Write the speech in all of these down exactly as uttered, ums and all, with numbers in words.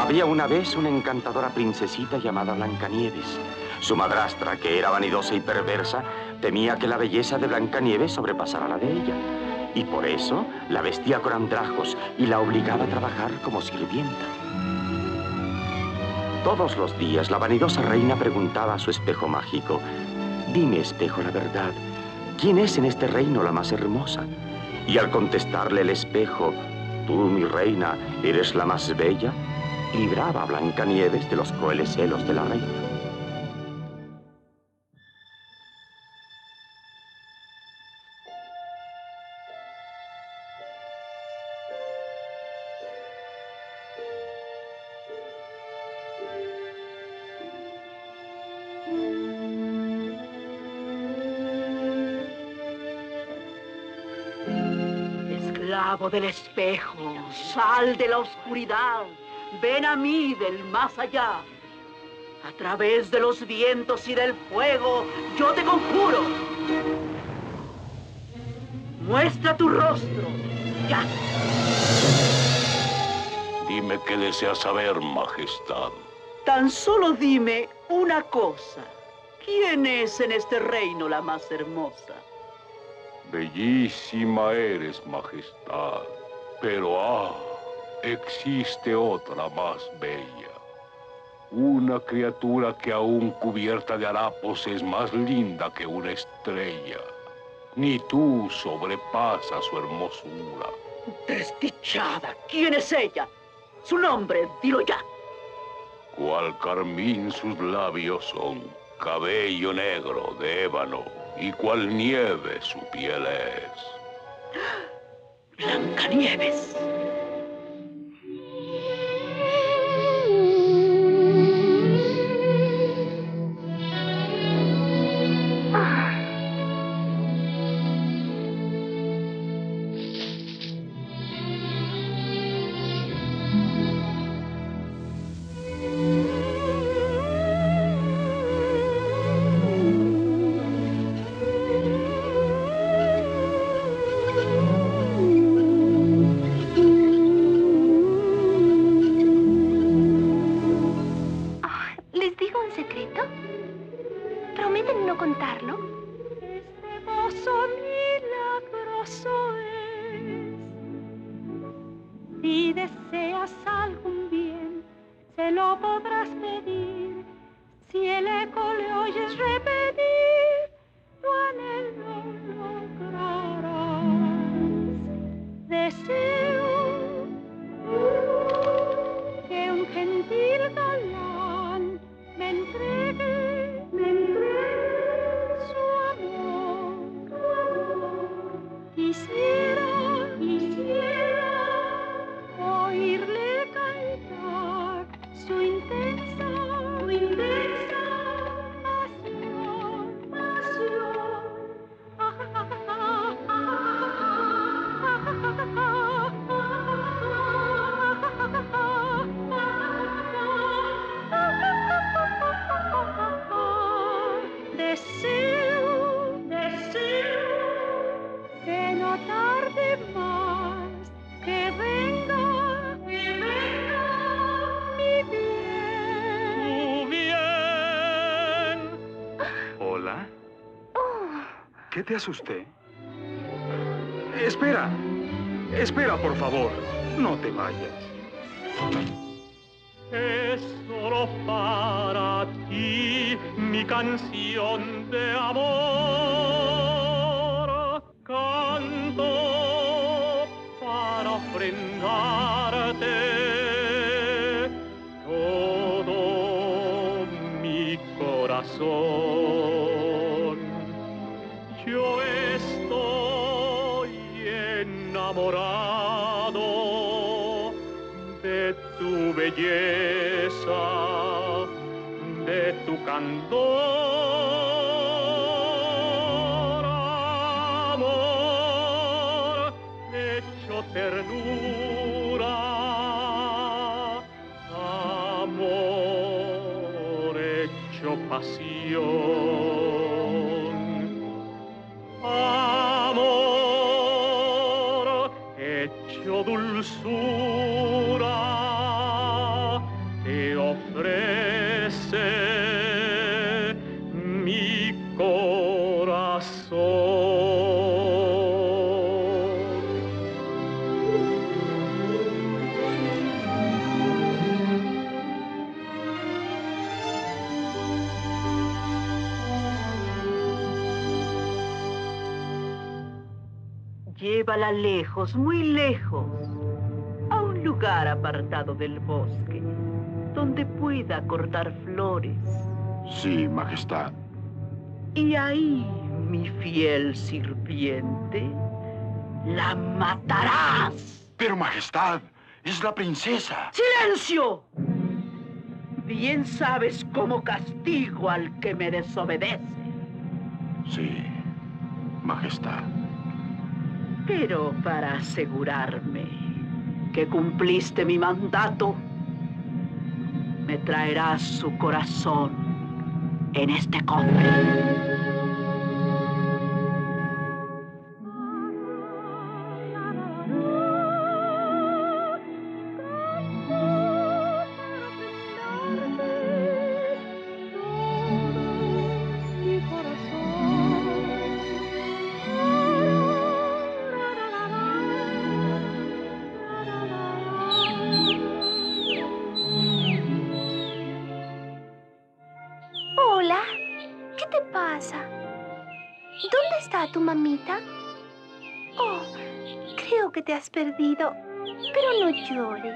Había una vez una encantadora princesita llamada Blancanieves. Su madrastra, que era vanidosa y perversa, temía que la belleza de Blancanieves sobrepasara la de ella. Y por eso la vestía con andrajos y la obligaba a trabajar como sirvienta. Todos los días la vanidosa reina preguntaba a su espejo mágico: «Dime, espejo, la verdad, ¿quién es en este reino la más hermosa?». Y al contestarle el espejo: «Tú, mi reina, eres la más bella», libraba a Blancanieves de los crueles celos de la reina. Esclavo del espejo, sal de la oscuridad, ven a mí del más allá. A través de los vientos y del fuego, yo te conjuro. Muestra tu rostro, ya. Dime qué deseas saber, Majestad. Tan solo dime una cosa. ¿Quién es en este reino la más hermosa? Bellísima eres, Majestad, pero ah, existe otra más bella. Una criatura que aún cubierta de harapos es más linda que una estrella. Ni tú sobrepasas su hermosura. Desdichada, ¿quién es ella? Su nombre, dilo ya. Cual carmín sus labios son, cabello negro de ébano, y cual nieve su piel es. Blancanieves. Si deseas algún bien, se lo podrás pedir. Si el eco le oyes repetir, tu anhelo lograrás. Deseo que un gentil galán me entregue, me entregue su amor, su amor. Quisiera, quisiera oírle cantar su intensa, su intensa pasión, pasión. Ah, ah, ah, ah, ah, Deseo, deseo que no tarde más, que venga, que venga mi bien. Tu bien. Hola. ¿Qué te asusté? Espera, espera, por favor, no te vayas. Es solo para ti mi canción de amor. Canto para ofrendarte todo mi corazón. Yo estoy enamorado de tu belleza, de tu candor, amor hecho ternura, amor hecho pasión, amor hecho dulzura, Llévala lejos, muy lejos, a un lugar apartado del bosque, donde pueda cortar flores. Sí, Majestad. Y ahí, mi fiel sirviente, la matarás. Pero, Majestad, es la princesa. ¡Silencio! Bien sabes cómo castigo al que me desobedece. Sí, Majestad. Pero para asegurarme que cumpliste mi mandato, me traerás su corazón en este cofre. Hola, ¿qué te pasa? ¿Dónde está tu mamita? Oh, creo que te has perdido, pero no llores.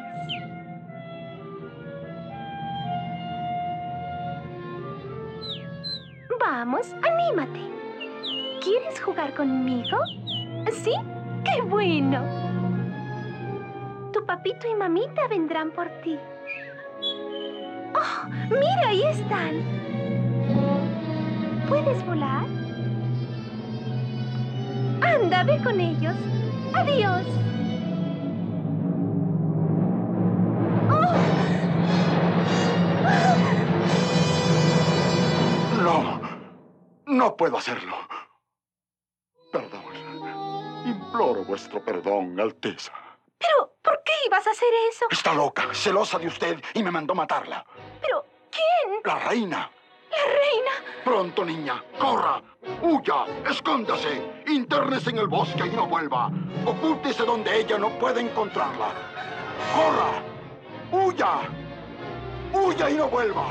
Vamos, anímate. ¿Quieres jugar conmigo? ¿Sí? ¡Qué bueno! Tu papito y mamita vendrán por ti. ¡Oh, mira, ahí están! ¿Puedes volar? Anda, ve con ellos. Adiós. No, no puedo hacerlo. Perdón. Imploro vuestro perdón, Alteza. Pero, ¿por qué ibas a hacer eso? Está loca, celosa de usted y me mandó matarla. Pero, ¿quién? La reina. ¿La reina? Pronto, niña, corra, huya, escóndase, intérnese en el bosque y no vuelva. Ocúltese donde ella no pueda encontrarla. Corra, huya, huya y no vuelva.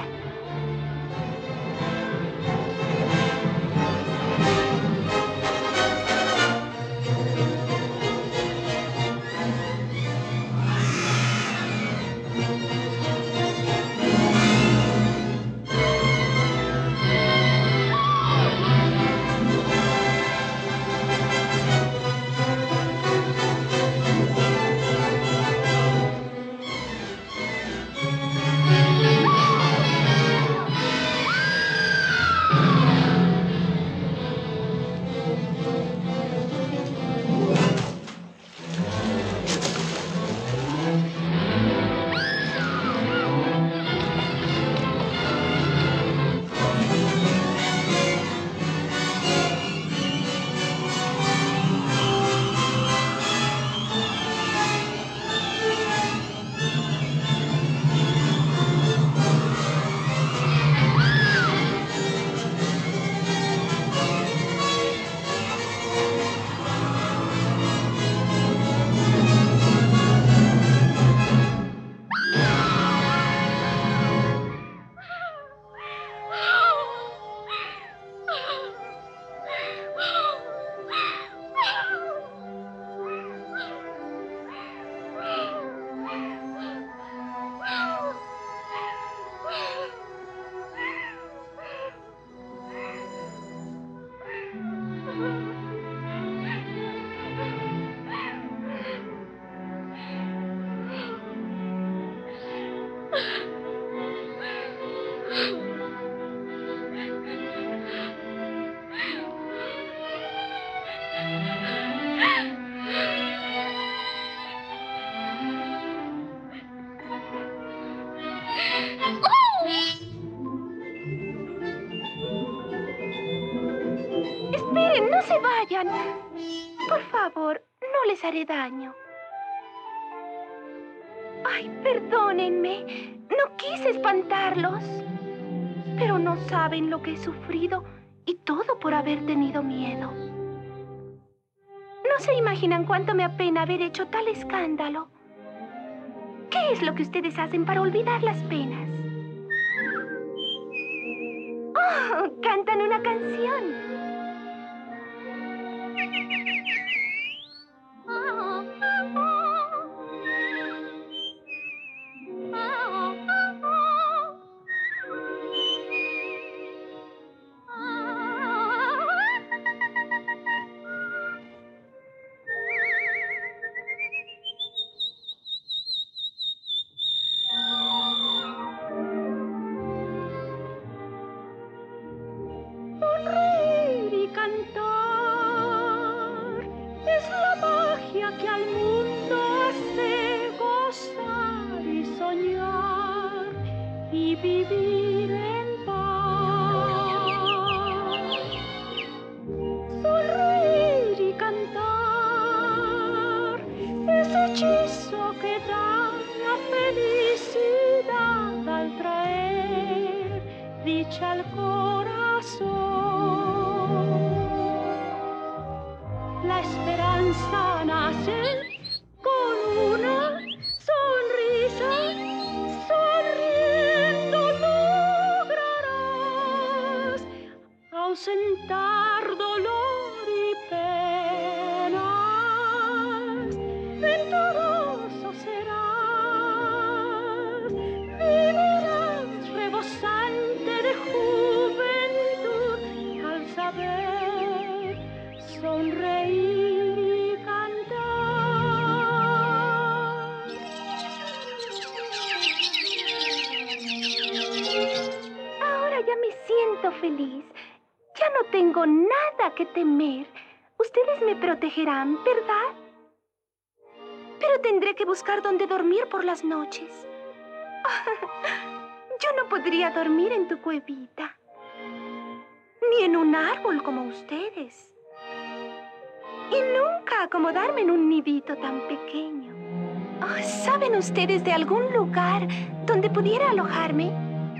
Esperen, no se vayan. Por favor, no les haré daño. Ay, perdónenme. No quise espantarlos. Pero no saben lo que he sufrido y todo por haber tenido miedo. No se imaginan cuánto me apena haber hecho tal escándalo. ¿Qué es lo que ustedes hacen para olvidar las penas? ¡Oh! Cantan una canción. vivir en paz. Sonreír y cantar ese hechizo que da la felicidad al traer dicha al corazón. La esperanza nace con una sonrisa, sonriendo lograrás ausentar dolor y penas. Venturoso serás, vivirás rebosante de juventud al saber sonreír y cantar. Ahora ya me siento feliz. Ya no tengo nada que temer. Ustedes me protegerán, ¿verdad? Pero tendré que buscar dónde dormir por las noches. Yo no podría dormir en tu cuevita, ni en un árbol como ustedes. Y nunca acomodarme en un nidito tan pequeño. Oh, ¿saben ustedes de algún lugar donde pudiera alojarme?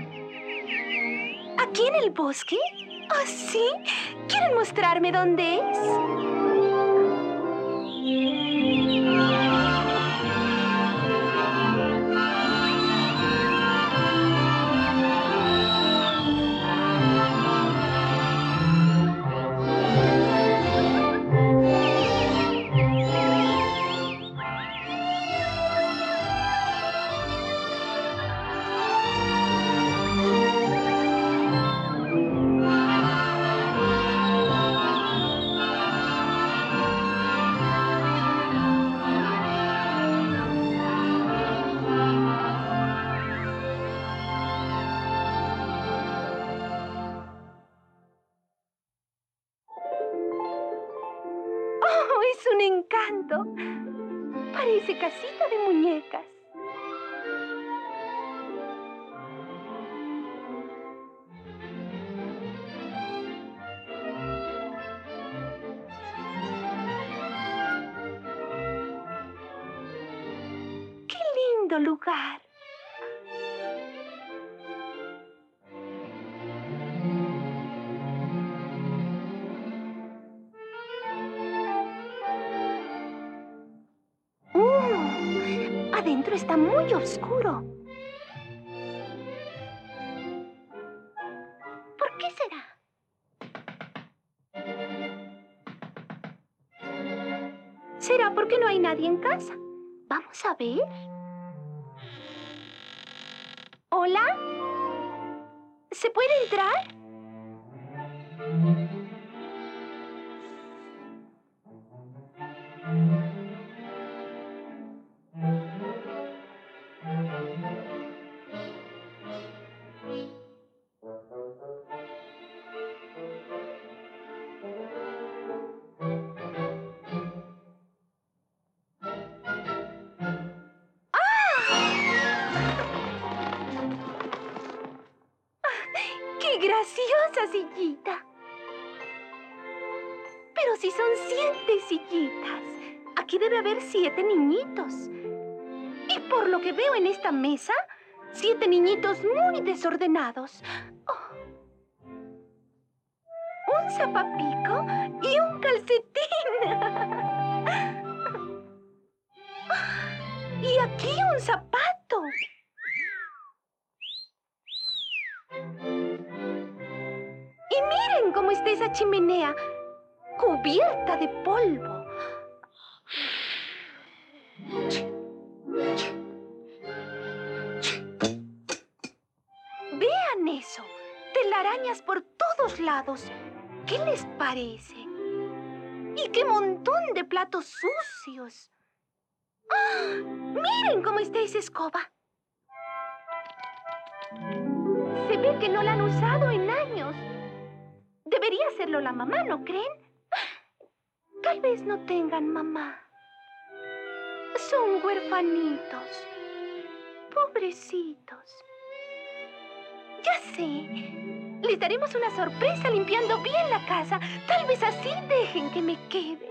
¿Aquí en el bosque? ¿Oh, sí? ¿Quieren mostrarme dónde es? ¡Oh, es un encanto! Parece casita de muñecas. ¡Qué lindo lugar! Adentro está muy oscuro. ¿Por qué será? ¿Será porque no hay nadie en casa? Vamos a ver. ¿Hola? ¿Se puede entrar? ¡Qué graciosa sillita! Pero si son siete sillitas, aquí debe haber siete niñitos. Y por lo que veo en esta mesa, siete niñitos muy desordenados. Oh. Un zapapico y un calcetín. Y aquí un zapato. Y miren cómo está esa chimenea, cubierta de polvo. Vean eso, telarañas por todos lados. ¿Qué les parece? Y qué montón de platos sucios. ¡Ah! Miren cómo está esa escoba. Se ve que no la han usado en años. Debería hacerlo la mamá, ¿no creen? Tal vez no tengan mamá. Son huerfanitos. Pobrecitos. Ya sé. Les daremos una sorpresa limpiando bien la casa. Tal vez así dejen que me quede.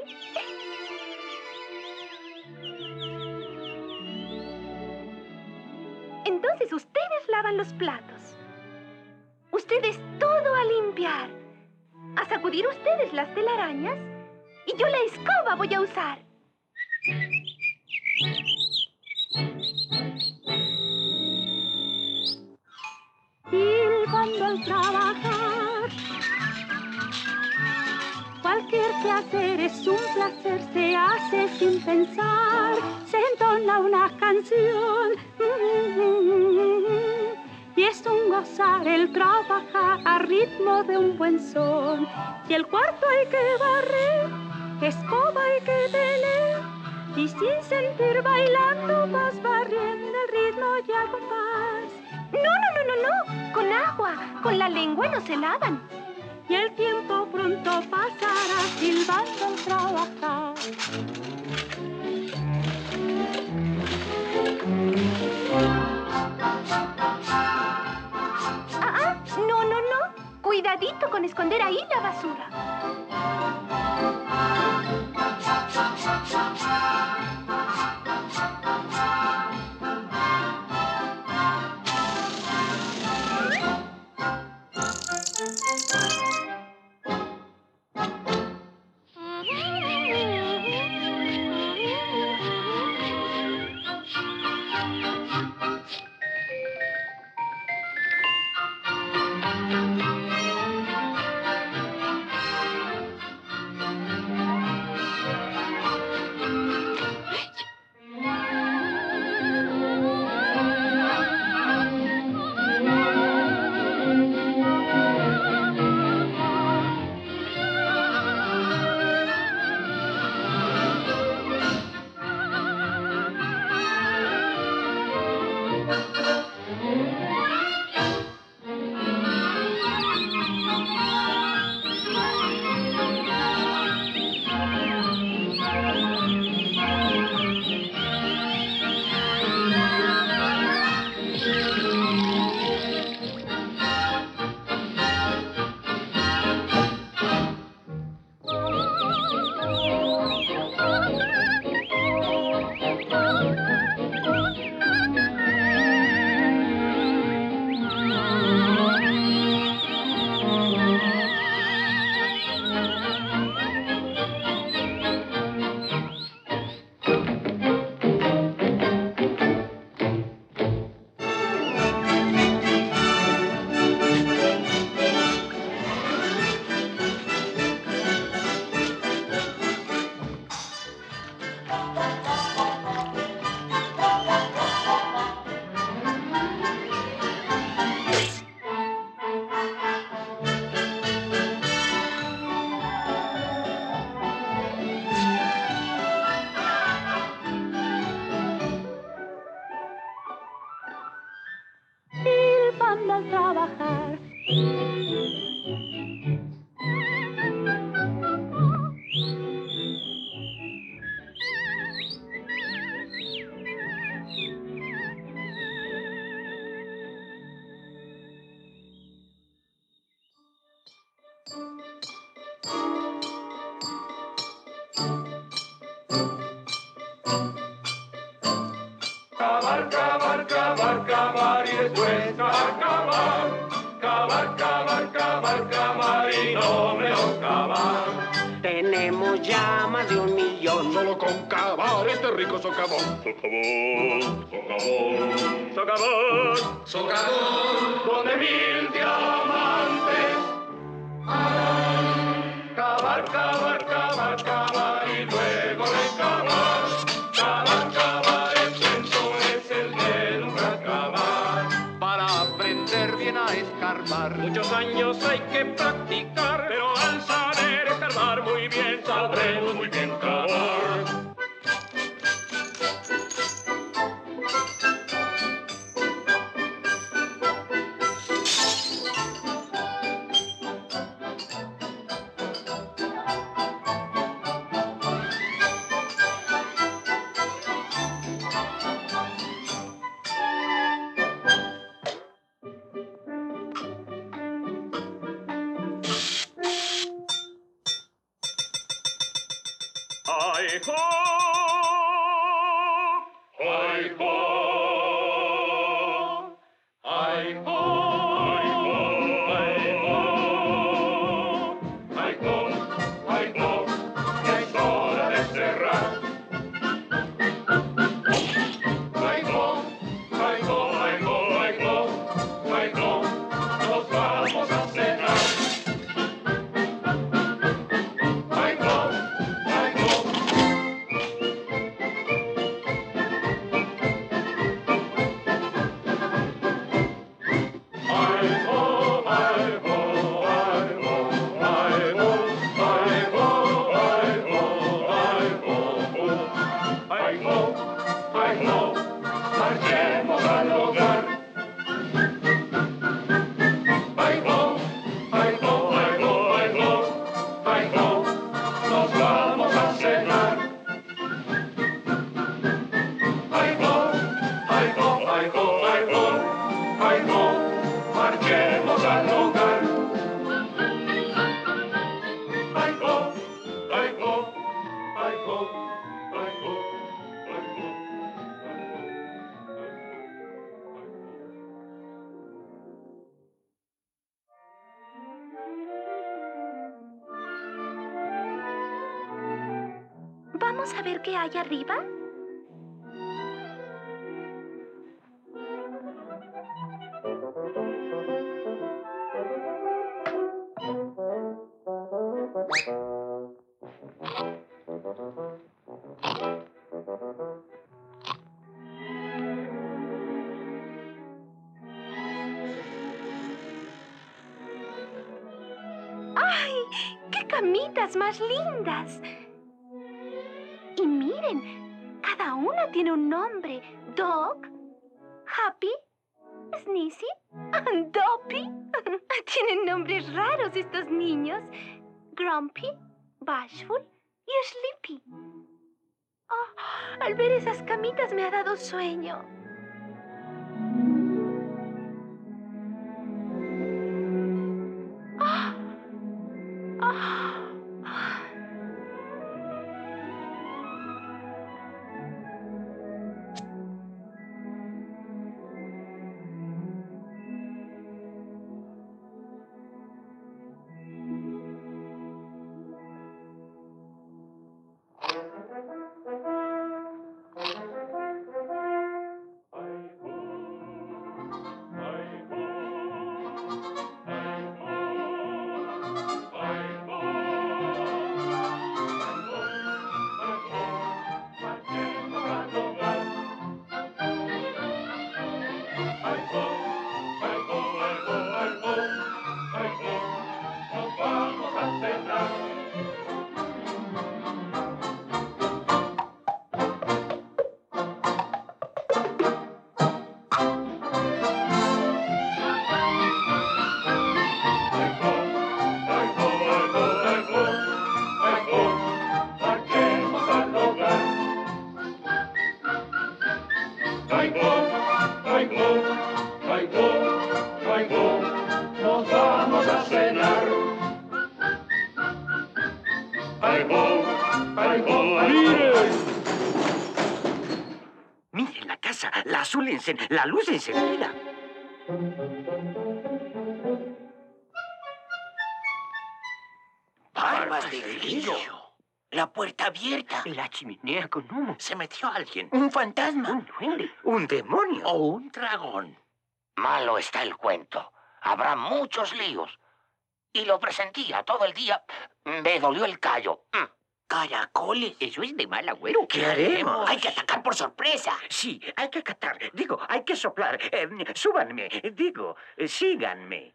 Entonces ustedes lavan los platos. Ustedes todo a limpiar. A sacudir ustedes las telarañas. Y yo la escoba voy a usar. Silbando al trabajar. Cualquier quehacer es un placer, se hace sin pensar. Se entona una canción. Y es un gozar el trabajar a ritmo de un buen son. Si el cuarto hay que barrer, escoba hay que tener. Y sin sentir bailando vas barriendo el ritmo y al compás. No, no, no, no, no. Con agua. Con la lengua no se lavan. Y el tiempo pronto pasará silbando al trabajar. Ah, ah, no, no, no. Cuidadito con esconder ahí la basura. Silbando al trabajar. Cavar, cavar, cavar, cavar y después cavar, cavar. Cavar, cavar, cavar, cavar y no menos cavar. Tenemos ya más de un millón. Solo con cavar este rico socavón. Socavón, socavón, socavón, socavón, donde mil diamantes. Cavar, cavar, cavar, cavar y luego recavar. Cavar, cavar, el centro es el de nunca cavar. Para aprender bien a escarbar. Muchos años hay que practicar, pero al saber escarbar muy bien, sabremos muy bien cavar. Hi-ho! Hi-ho! Hi-ho! Marchemos al hogar. Hi-ho, hi-ho, hi-ho, hi-ho, hi-ho, nos vamos a cenar. Hi-ho, hi-ho, hi-ho, hi-ho, hi-ho, marchemos al hogar. Hi-ho, hi-ho, hi-ho, hi-ho, hi-ho. ¿Vamos a ver qué hay arriba? ¡Ay! ¡Qué camitas más lindas! Y miren, cada una tiene un nombre. Dog, Happy, Sneezy, Dopey. Tienen nombres raros estos niños. Grumpy, Bashful y Sleepy. Oh, al ver esas camitas me ha dado sueño. Ah, ah, ah. Nos vamos a cenar. Marchemos al hogar. Hi-ho, hi-ho, hi-ho, hi-ho, nos vamos a cenar. Hi-ho, hi-ho, ¡Miren! Miren la casa, la azul encen la luz encendida. ¡Barbas de grillo! La puerta abierta. La chimenea con humo. Se metió alguien. Un fantasma. Un duende. Un demonio. O un dragón. Malo está el cuento. Habrá muchos líos. Y lo presentía todo el día. Me dolió el callo. Mm. Caracoles. Eso es de mal agüero. ¿Qué haremos? Hay que atacar por sorpresa. Sí, hay que acatar. Digo, hay que soplar. Eh, súbanme. Digo, eh, síganme.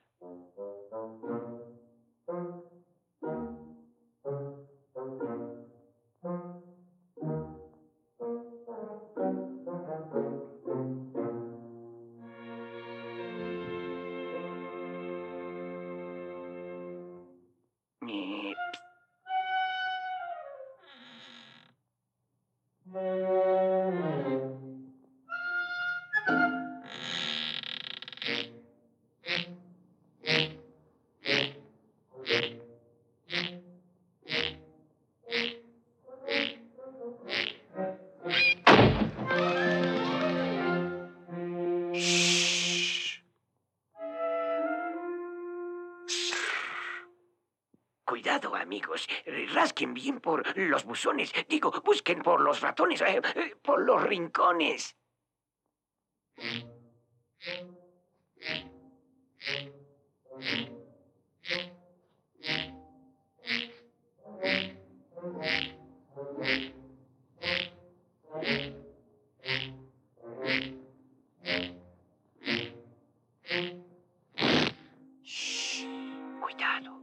Eh, amigos, rasquen bien por los buzones. Digo, busquen por los ratones, eh, eh, por los rincones. Shh, cuidado.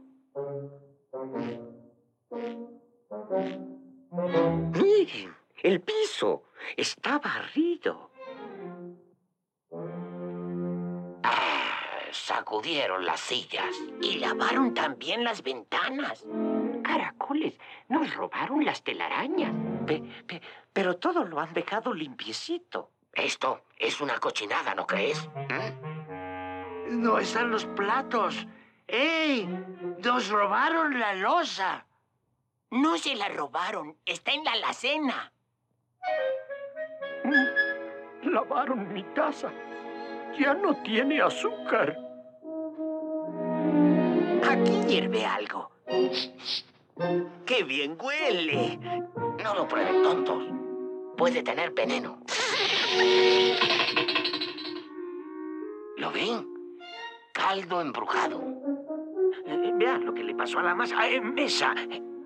Miren, el piso está barrido. Sacudieron las sillas. Y lavaron también las ventanas. Caracoles, nos robaron las telarañas. Pe- pe- pero todo lo han dejado limpiecito. Esto es una cochinada, ¿no crees? ¿Mm? No están los platos. ¡Ey! ¡Nos robaron la loza! No se la robaron, está en la alacena. Lavaron mi taza. Ya no tiene azúcar. Aquí hierve algo. ¡Qué bien huele! No lo prueben, tontos. Puede tener veneno. ¿Lo ven? Caldo embrujado. Eh, vean lo que le pasó a la masa. Eh, mesa.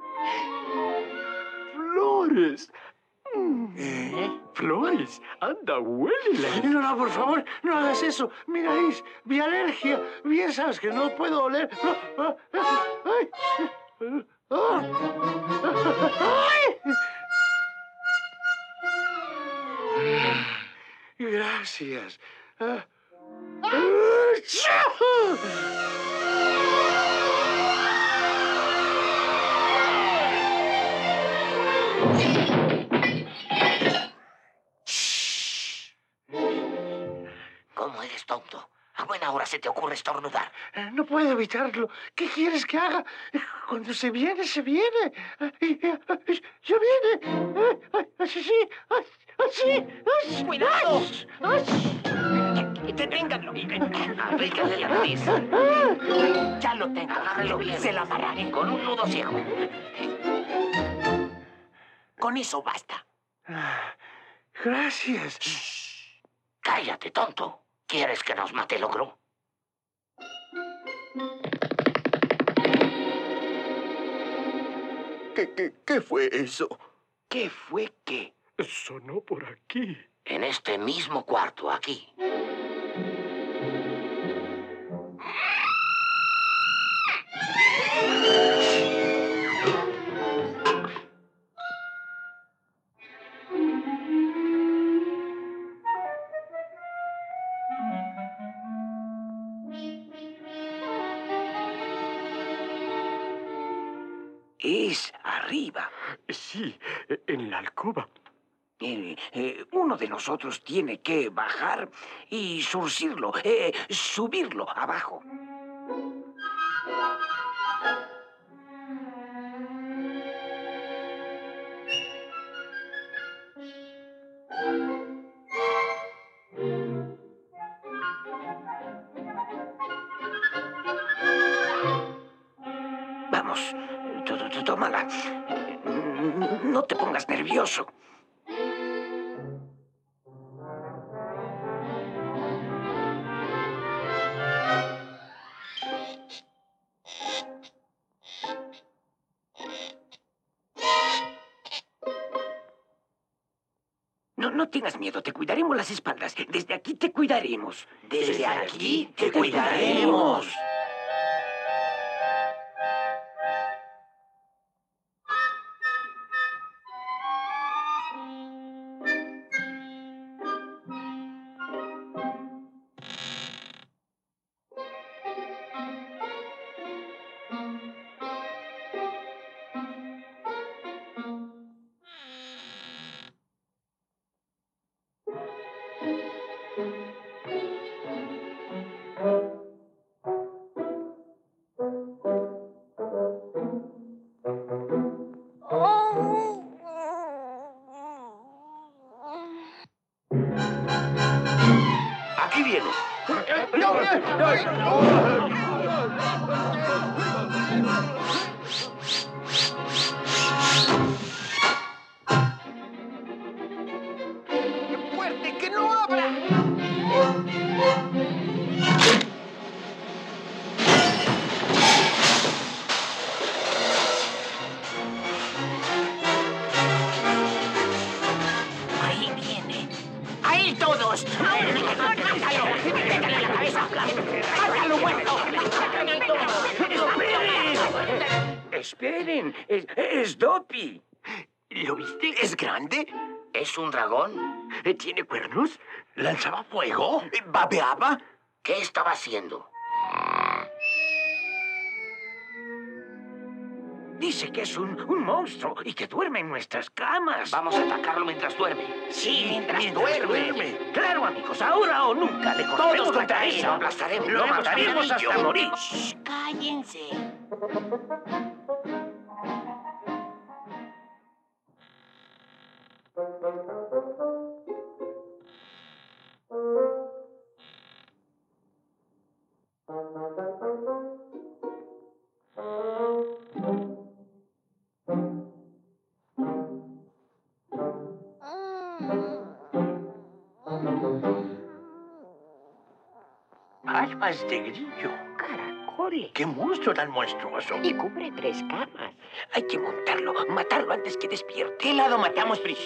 ¡Flores! ¿Eh? ¡Flores! ¡Anda, huélela! No, no, por favor, no hagas eso. Mira, Is, mi alergia. Bien sabes que no puedo oler. ¡Ay! ¡Ay! Gracias. Ah. ¿Cómo eres tonto? A buena hora se te ocurre estornudar. No puedo evitarlo. ¿Qué quieres que haga? Cuando se viene, se viene. ¡Ya viene! ¡Así, sí! ¡Así! ¡Cuidado! ¡Deténganlo! Aplícale la nariz. Ya lo tengo. Agárrelo bien. Se lo amarraré. Con un nudo ciego. Con eso basta. Gracias. Shh. Cállate, tonto. ¿Quieres que nos mate el ogro? ¿Qué, qué, qué fue eso? ¿Qué fue qué? Sonó por aquí. En este mismo cuarto, aquí. Es arriba. Sí, en la alcoba. Eh, eh, uno de nosotros tiene que bajar y surcirlo, eh, subirlo abajo. Vamos, t- t- tómala. No te pongas nervioso. No, no tengas miedo, te cuidaremos las espaldas. Desde aquí te cuidaremos. Desde aquí te cuidaremos. Aquí viene. que no abra! Ahí viene. ¡Ahí todos! ¡Mátalo! ¡Métale en la cabeza! ¡Mátalo, muerto! ¡Esperen! ¡Esperen! ¡Es, es Dopey! ¿Lo viste? ¿Es grande? ¿Es un dragón? ¿Tiene cuernos? ¿Lanzaba fuego? ¿Babeaba? ¿Qué estaba haciendo? Dice que es un, un monstruo y que duerme en nuestras camas. Vamos a atacarlo mientras duerme. Sí, mientras, mientras duerme. duerme. Claro, amigos, ahora o nunca le cortaremos Todos la contra él, cabeza. lo aplastaremos. Lo mataremos hasta morir. Shh, cállense. Almas de grillo. Caracoles. ¡Qué monstruo tan monstruoso! Y cubre tres camas. Hay que montarlo, matarlo antes que despierte. ¿Qué lado matamos primero?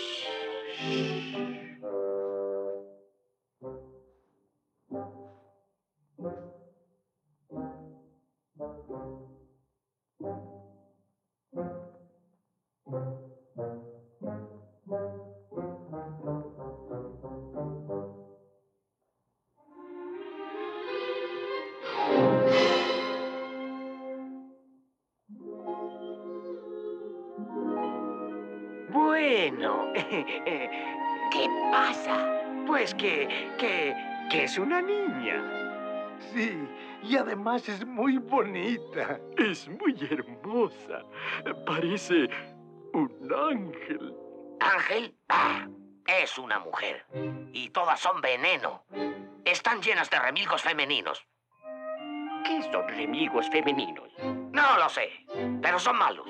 Bueno, ¿qué pasa? Pues que, que, que es una niña. Sí, y además es muy bonita. Es muy hermosa. Parece un ángel. ¿Ángel? Ah, es una mujer. Y todas son veneno. Están llenas de remilgos femeninos. ¿Qué son remilgos femeninos? No lo sé, pero son malos.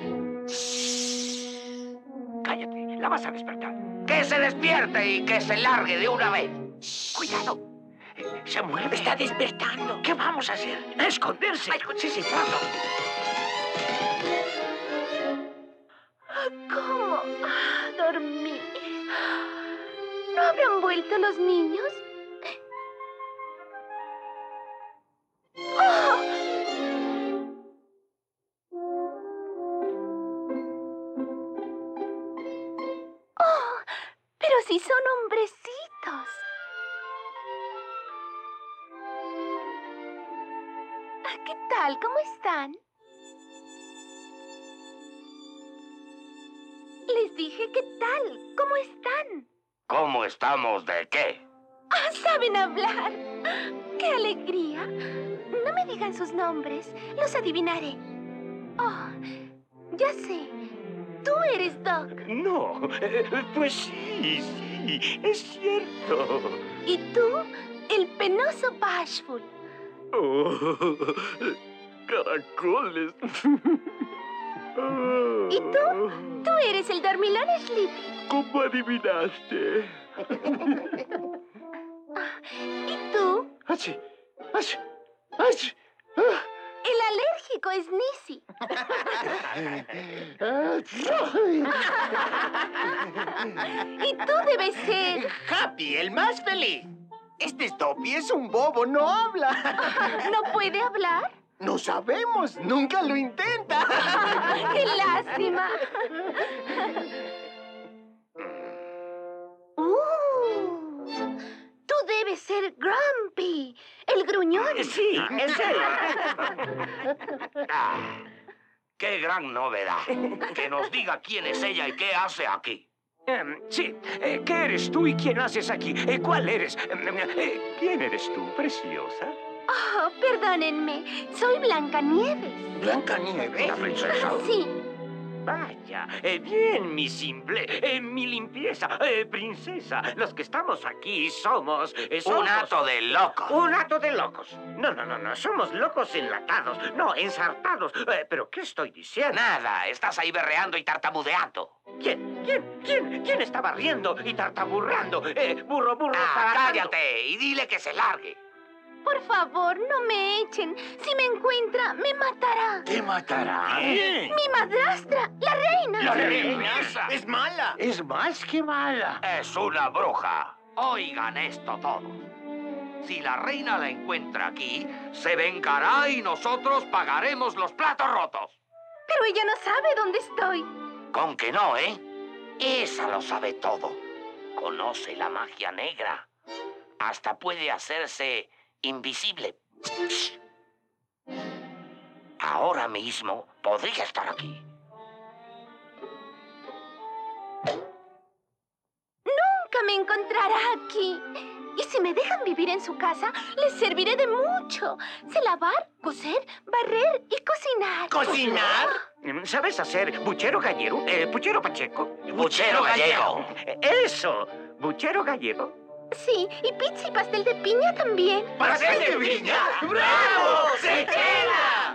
Cállate, la vas a despertar. ¡Que se despierte y que se largue de una vez! Cuidado. Se mueve. Está despertando. ¿Qué vamos a hacer? A esconderse. Sí, sí, pronto. ¿Cómo? Ah, dormí. ¿No habrán vuelto los niños? ¡Oh! ¡Oh! Pero sí son hombrecitos. ¿Qué tal? ¿Cómo están? Les dije, ¿qué tal? ¿Cómo están? ¿Cómo estamos de qué? Ah, ¿saben hablar? ¡Qué alegría! No me digan sus nombres, los adivinaré. Oh, ya sé. Tú eres Doc. No, eh, pues sí, sí, es cierto. Y tú, el penoso Bashful. Oh, caracoles. ¿Y tú? Tú eres el dormilón Sleepy. ¿Cómo adivinaste? ¿Y tú? ¡Así! ¡Así! ¡Así! El alérgico es Nisi. Y tú debes ser... Happy, el más feliz. Este Stoppy es un bobo, no habla. ¿No puede hablar? No sabemos, nunca lo intenta. ¡Qué lástima! Uh, tú debes ser Grumpy, el gruñón. Sí, es él. Ah, ¡qué gran novedad! Que nos diga quién es ella y qué hace aquí. Um, sí, eh, ¿qué eres tú y quién haces aquí? Eh, ¿Cuál eres? Eh, ¿Quién eres tú, preciosa? Oh, perdónenme, soy Blancanieves. ¿Blancanieves? ¿La princesa? Sí. Vaya, eh, bien, mi simple, eh, mi limpieza, eh, princesa. Los que estamos aquí somos, eh, somos... Un hato de locos. Un hato de locos. No, no, no, no, somos locos enlatados, no, ensartados. Eh, ¿Pero qué estoy diciendo? Nada, estás ahí berreando y tartamudeando. ¿Quién? ¿Quién? ¿Quién? ¿Quién estaba riendo y tartaburrando? Eh, burro, burro, Ah, tartamudo. cállate y dile que se largue. Por favor, no me echen. Si me encuentra, me matará. ¿Te matará? ¿Quién? Mi madrastra, la reina. ¡La reina! ¡Es mala! Es más que mala. Es una bruja. Oigan esto todo. Si la reina la encuentra aquí, se vengará y nosotros pagaremos los platos rotos. Pero ella no sabe dónde estoy. Con que no, ¿eh? Esa lo sabe todo. Conoce la magia negra. Hasta puede hacerse invisible. Ahora mismo podría estar aquí. Nunca me encontrará aquí. Y si me dejan vivir en su casa, les serviré de mucho. Sé lavar, coser, barrer y cocinar. ¿Cocinar? ¿Sabes hacer buchero gallego? Eh, ¿Puchero pacheco? Buchero gallego. Eh, Eso, buchero gallego. Sí, y pizza y pastel de piña también. ¿Pastel de piña? ¡Bravo! ¡Se queda!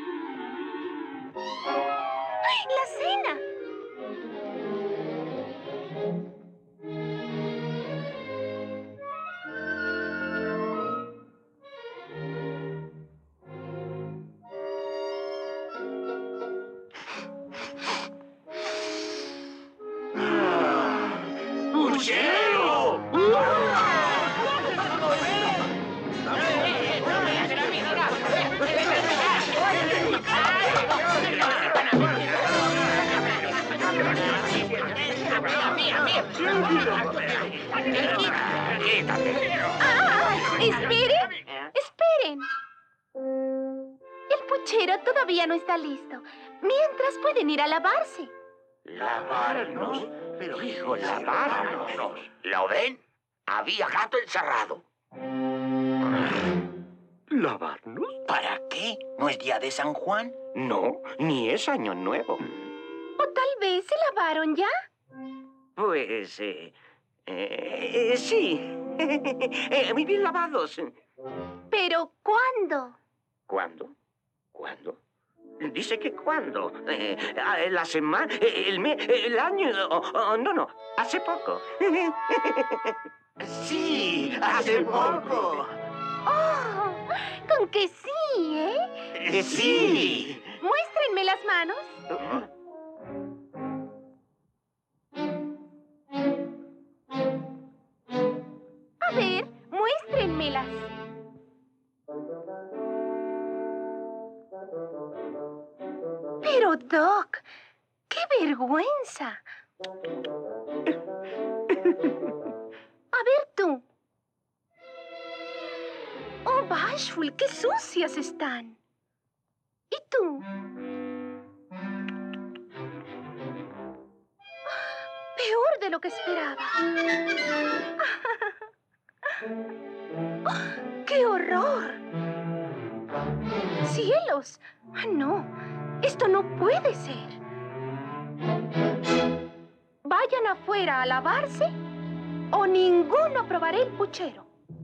¡Ay, la cena! ¡Buchero! ¡Ah! ¡Esperen! ¡Esperen! El puchero todavía no está listo. Mientras pueden ir a lavarse. ¿Lavarnos? Pero hijo, lavarnos. ¿Lo ven? Había gato encerrado. ¿Lavarnos? ¿Para qué? ¿No es día de San Juan? No, ni es año nuevo. ¿O tal vez se lavaron ya? Pues, eh, eh, sí. Eh, muy bien lavados. ¿Pero cuándo? ¿Cuándo? ¿Cuándo? Dice que cuándo. Eh, la semana, el mes, el año. Oh, oh, no, no, hace poco. Sí, hace poco. ¡Oh! Con que sí, ¿eh? Eh, sí. Muéstrenme las manos. A ver, muéstrenmelas. Pero, Doc, ¡qué vergüenza! A ver tú. Oh, Bashful, qué sucias están. ¿Y tú? Peor de lo que esperaba. ¡Qué horror! ¡Cielos! No, esto no puede ser. Vayan afuera a lavarse o ninguno probará el puchero.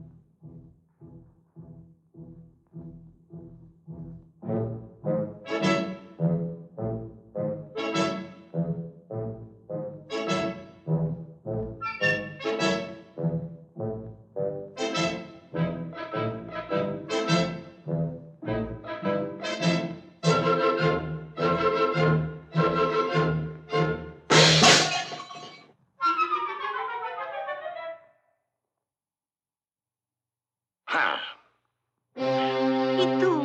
¿Y tú?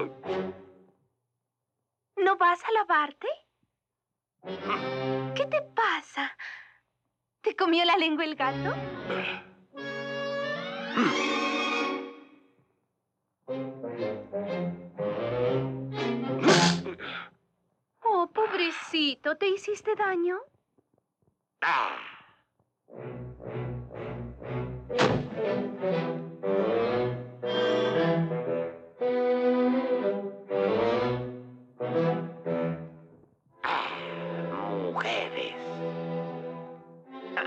¿No vas a lavarte? ¿Qué te pasa? ¿Te comió la lengua el gato? Oh, pobrecito, ¿te hiciste daño?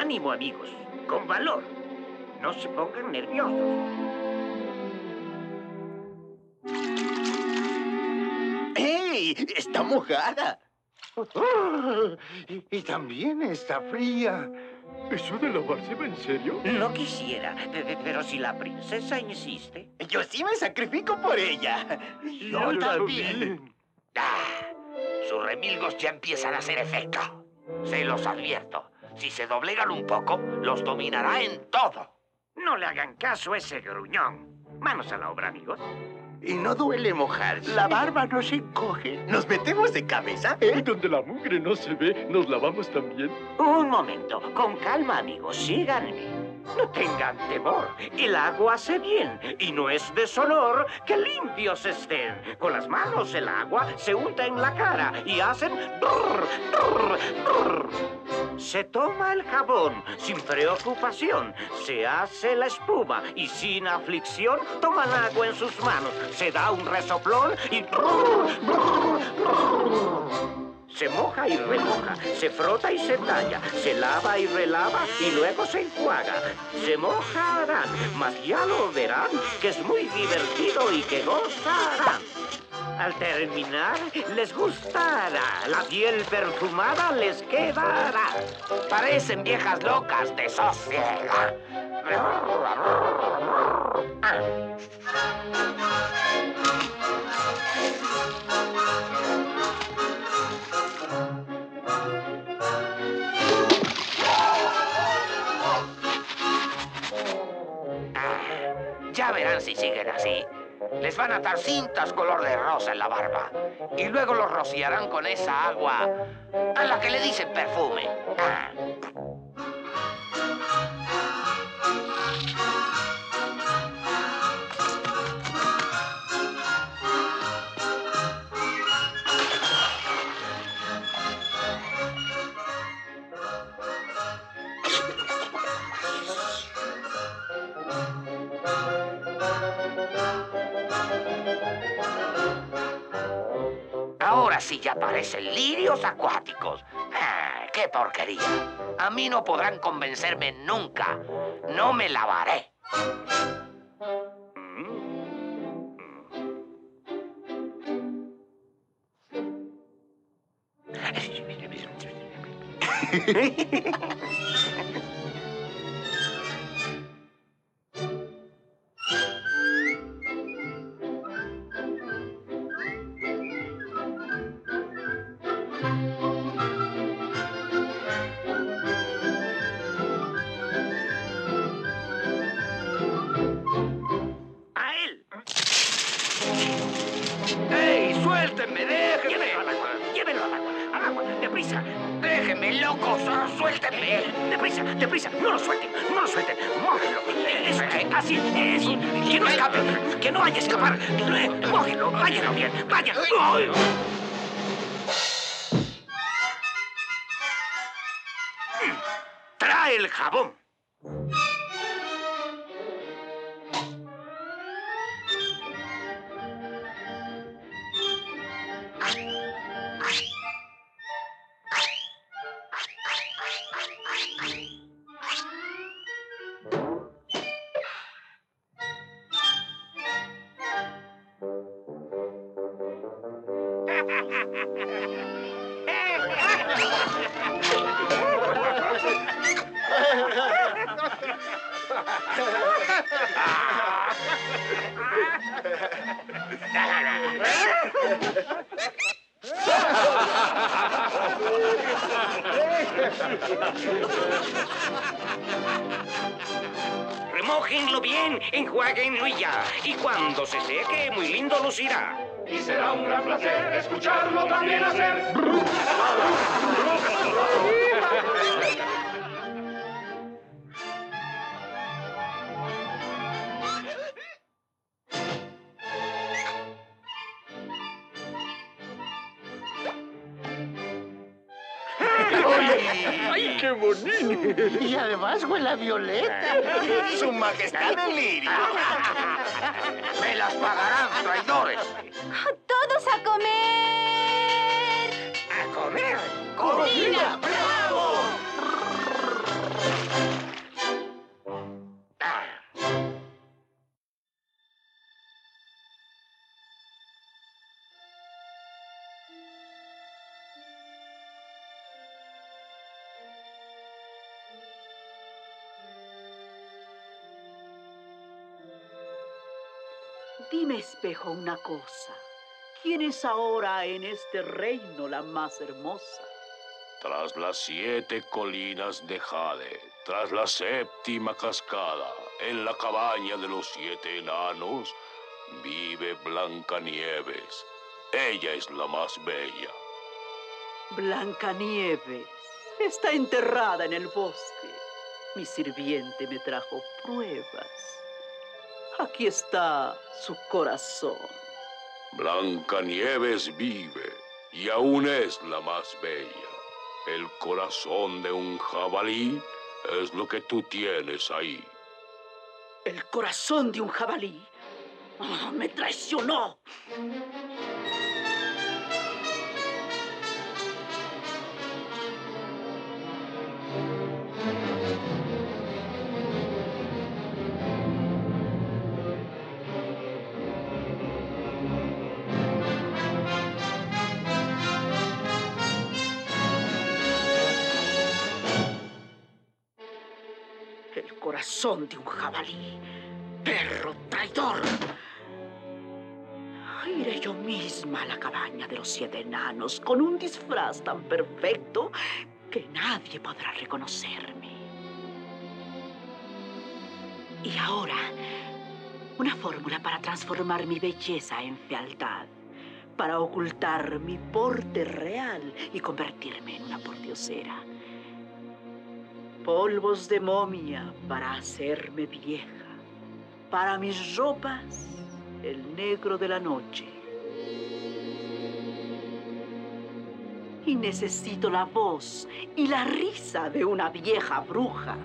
Ánimo, amigos. Con valor. No se pongan nerviosos. ¡Ey! ¡Está mojada! Oh, y, y también está fría. ¿Eso de lavarse va en serio? No quisiera, pero si la princesa insiste... Yo sí me sacrifico por ella. Yo también. Ah, sus remilgos ya empiezan a hacer efecto. Se los advierto. Si se doblegan un poco, los dominará en todo. No le hagan caso a ese gruñón. Manos a la obra, amigos. Y no duele mojarse. La barba no se encoge. ¿Nos metemos de cabeza? ¿Eh? Y donde la mugre no se ve, ¿nos lavamos también? Un momento. Con calma, amigos. Síganme. No tengan temor. El agua hace bien. Y no es deshonor que limpios estén. Con las manos el agua se unta en la cara y hacen... brrr, brrr, brrr. Se toma el jabón sin preocupación. Se hace la espuma y sin aflicción toman agua en sus manos. Se da un resoplón y... brrr, brrr, brrr. Se moja y remoja, se frota y se talla, se lava y relava y luego se enjuaga. Se mojarán, mas ya lo verán que es muy divertido y que gozarán. Al terminar, les gustará, la piel perfumada les quedará. Parecen viejas locas de sosiega. Ya verán si siguen así. Les van a atar cintas color de rosa en la barba. Y luego los rociarán con esa agua a la que le dicen perfume. Ah. Ahora sí ya parecen lirios acuáticos. Ah, ¡qué porquería! A mí no podrán convencerme nunca. No me lavaré. ¡Ey, suéltenme! ¡Déjenme! Llévenlo al agua, llévenlo al agua, al agua, deprisa. ¡Déjenme, locos! ¡Suéltenme! Deprisa, deprisa, no lo suelten, no lo suelten, mójenlo. Eso, así, eso, que no escape, que no vaya a escapar. Mójenlo, váyanlo bien, vayan. ¡Ay! Trae el jabón. Remójenlo bien, enjuáguenlo y ya. Y cuando se seque, muy lindo lucirá. Y será un gran placer escucharlo también hacer. ¡Ay, qué bonito! Y además huele a violeta. Su majestad el lirio. ¡Me las pagarán, traidores! ¡Todos a comer! ¡A comer! ¡Comida! ¡Bravo! Dime, espejo, una cosa. ¿Quién es ahora en este reino la más hermosa? Tras las siete colinas de Jade, tras la séptima cascada, en la cabaña de los siete enanos, vive Blancanieves. Ella es la más bella. Blancanieves está enterrada en el bosque. Mi sirviente me trajo pruebas. Aquí está su corazón. Blancanieves vive y aún es la más bella. El corazón de un jabalí es lo que tú tienes ahí. ¿El corazón de un jabalí? ¡Oh, me traicionó! El corazón de un jabalí. ¡Perro traidor! Iré yo misma a la cabaña de los siete enanos con un disfraz tan perfecto que nadie podrá reconocerme. Y ahora, una fórmula para transformar mi belleza en fealdad, para ocultar mi porte real y convertirme en una pordiosera. Polvos de momia para hacerme vieja. Para mis ropas, el negro de la noche. Y necesito la voz y la risa de una vieja bruja.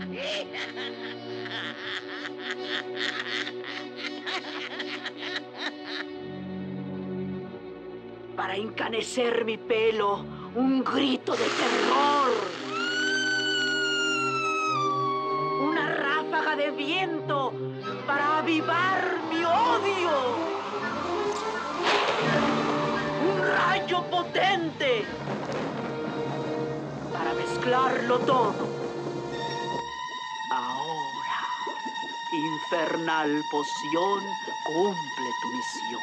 Para encanecer mi pelo, un grito de terror. Una ráfaga de viento para avivar mi odio. Un rayo potente para mezclarlo todo. Ahora, infernal poción, cumple tu misión.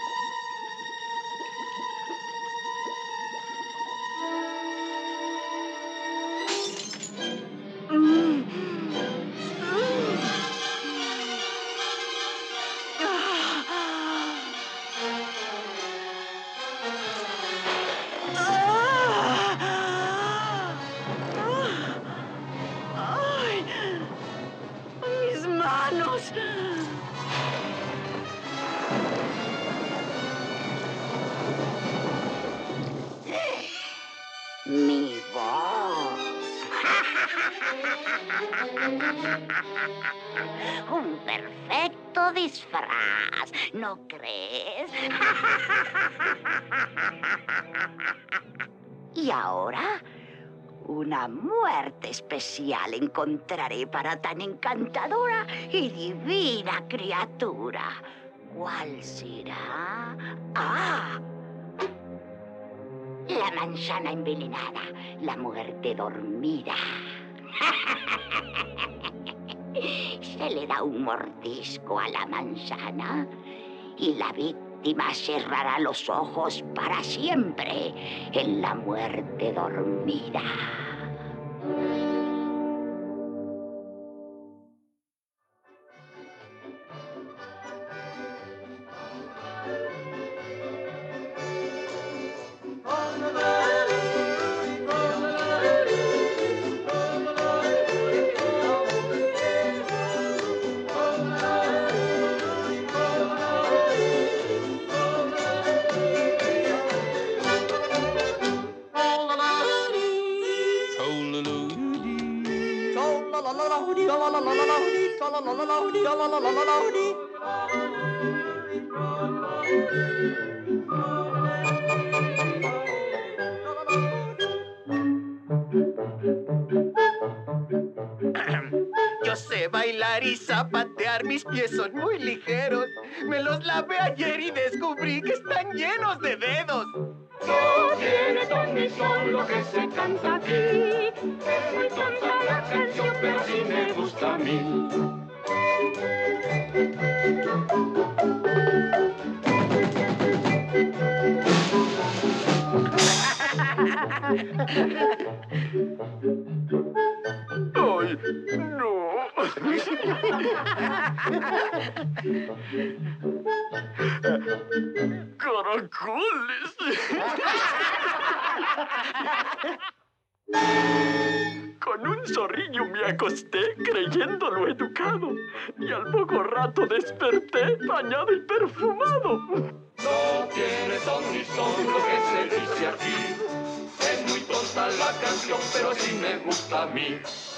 Mi voz. Un perfecto disfraz, ¿no crees? Y ahora, una muerte especial encontraré para tan encantadora y divina criatura. ¿Cuál será? ¡Ah! La manzana envenenada, la muerte dormida. Se le da un mordisco a la manzana y la víctima cerrará los ojos para siempre en la muerte dormida. Yo sé bailar y zapatear, mis pies son muy ligeros. Me los lavé ayer y descubrí que están llenos de dedos. No tiene ton ni son lo que se canta aquí. Es muy tonta la canción, pero sí me gusta a mí. ¡Ay, no! ¡Caracoles! Con un zorrillo me acosté creyéndolo educado y al poco rato desperté bañado y perfumado. No tiene ton ni son lo que se dice aquí. Es muy tonta la canción, pero sí me gusta a mí.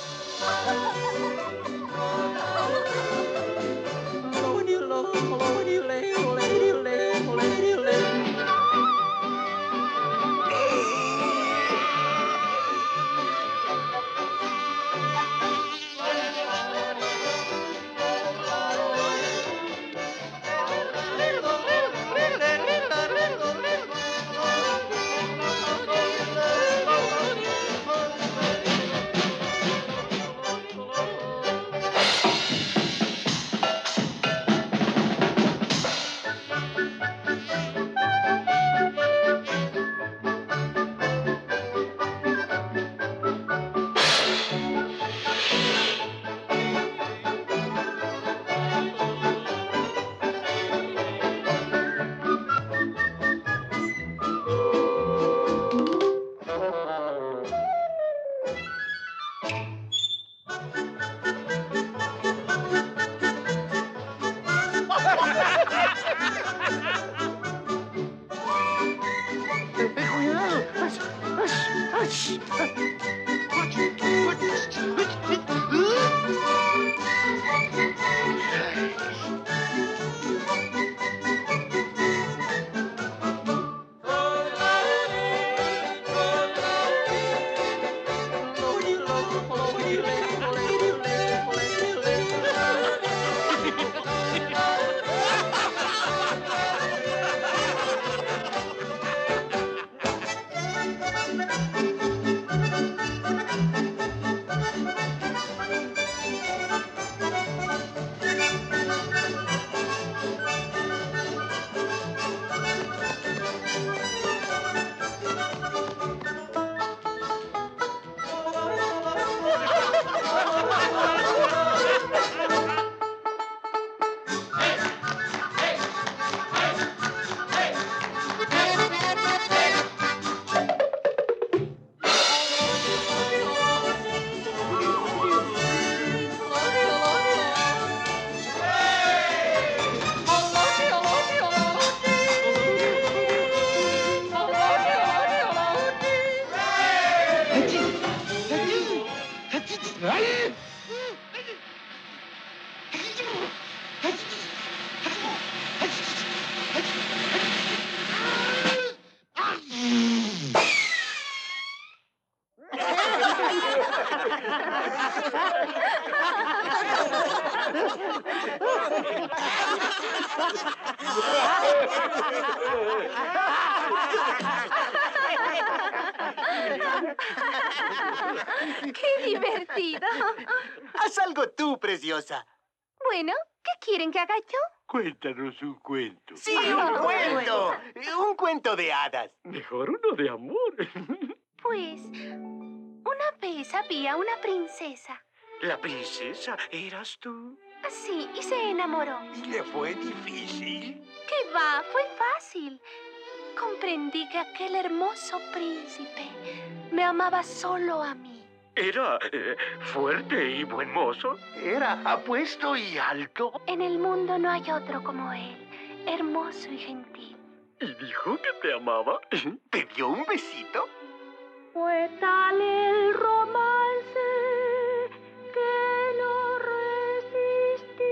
¡Qué divertido! Haz algo tú, preciosa. Bueno, ¿qué quieren que haga yo? Cuéntanos un cuento. ¡Sí, un cuento! Un cuento de hadas. Mejor uno de amor. Pues, una vez había una princesa. ¿La princesa eras tú? Sí, y se enamoró. ¿Y le fue difícil? ¿Qué va? Fue fácil. Comprendí que aquel hermoso príncipe me amaba solo a mí. ¿Era eh, fuerte y buen mozo? ¿Era apuesto y alto? En el mundo no hay otro como él, hermoso y gentil. ¿Y dijo que te amaba? ¿Te dio un besito? Fue tal el romance que no resistí.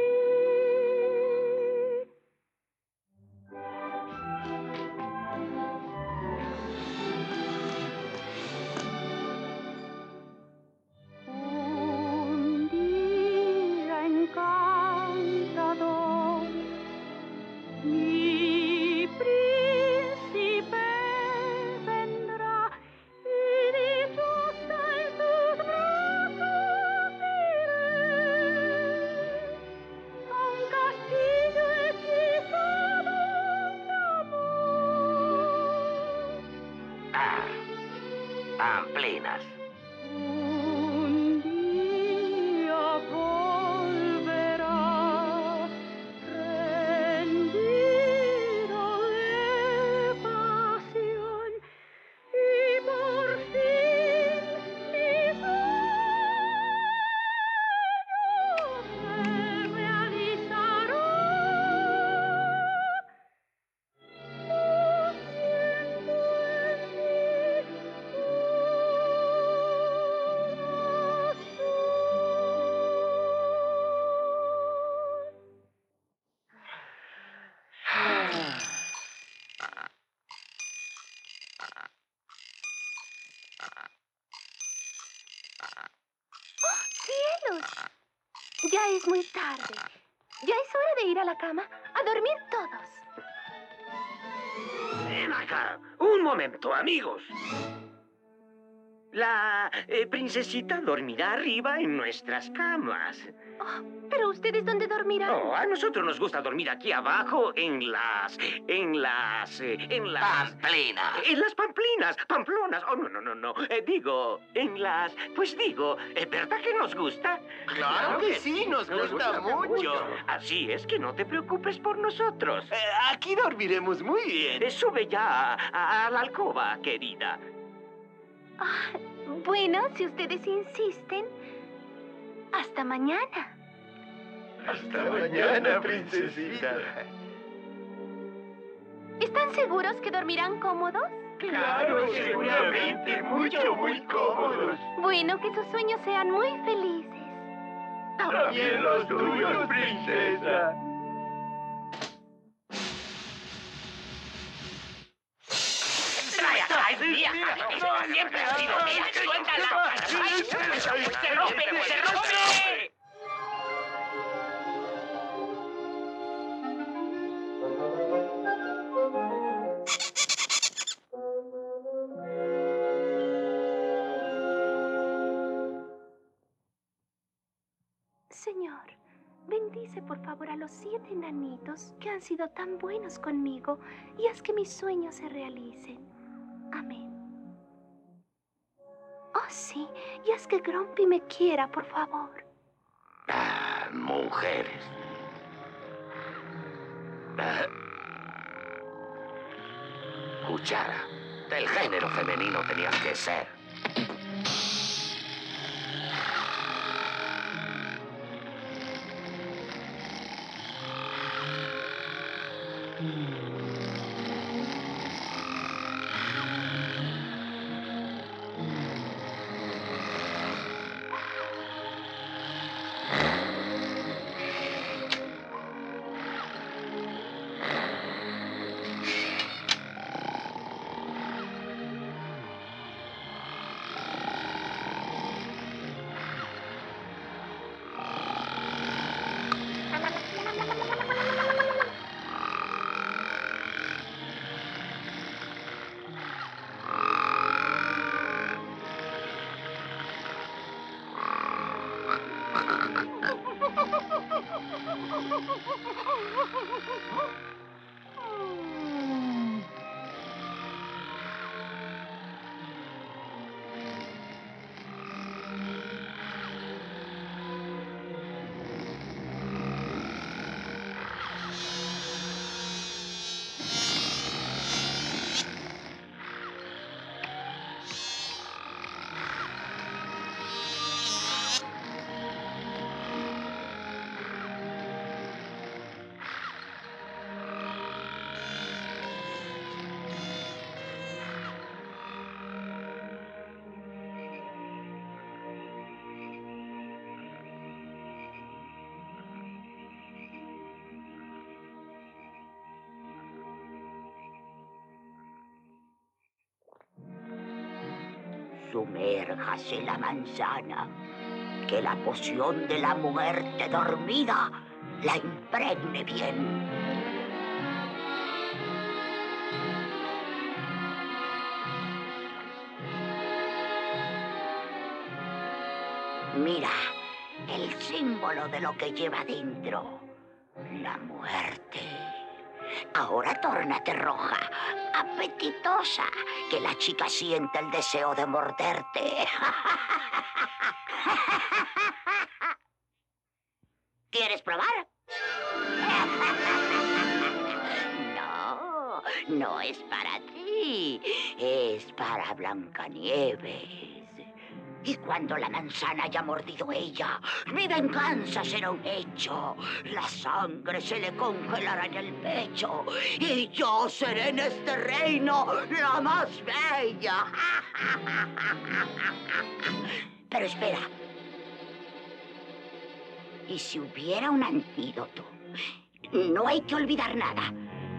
Un día encantador, mi príncipe vendrá y dichosa en su tranquilos. Ya es muy tarde. Ya es hora de ir a la cama, a dormir todos. Ven acá. Un momento, amigos. La eh, princesita dormirá arriba en nuestras camas. Oh, ¿pero ustedes dónde dormirán? Oh, a nosotros nos gusta dormir aquí abajo en las... en las... Eh, en las... Pamplinas. En las pamplinas, pamplonas. Oh, no, no, no, no. Eh, digo, en las... Pues digo, ¿es verdad que nos gusta? Claro que sí, nos gusta mucho. Así es que no te preocupes por nosotros. Eh, aquí dormiremos muy bien. Eh, sube ya a, a- a la alcoba, querida. Ah, bueno, si ustedes insisten, hasta mañana. Hasta mañana, princesita. ¿Están seguros que dormirán cómodos? Claro, seguramente, mucho, muy cómodos. Bueno, que sus sueños sean muy felices. También los tuyos, princesa. Siempre ha sido mía. ¡Suéltala! ¡Ay, ¡se rompe! ¡Se rompe! Señor, bendice por favor a los siete enanitos que han sido tan buenos conmigo y haz que mis sueños se realicen. Amén. Oh, sí, y haz que Grumpy me quiera, por favor. Ah, mujeres. Ah. Cuchara. Del género femenino tenías que ser. Sumérjase en la manzana, que la poción de la muerte dormida la impregne bien. Mira, el símbolo de lo que lleva dentro, la muerte. Ahora tórnate roja, apetitosa, que la chica sienta el deseo de morderte. ¿Quieres probar? No, no es para ti, es para Blancanieves. Y cuando la manzana haya mordido ella, mi venganza será un hecho. La sangre se le congelará en el pecho. Y yo seré en este reino la más bella. Pero espera. ¿Y si hubiera un antídoto? No hay que olvidar nada.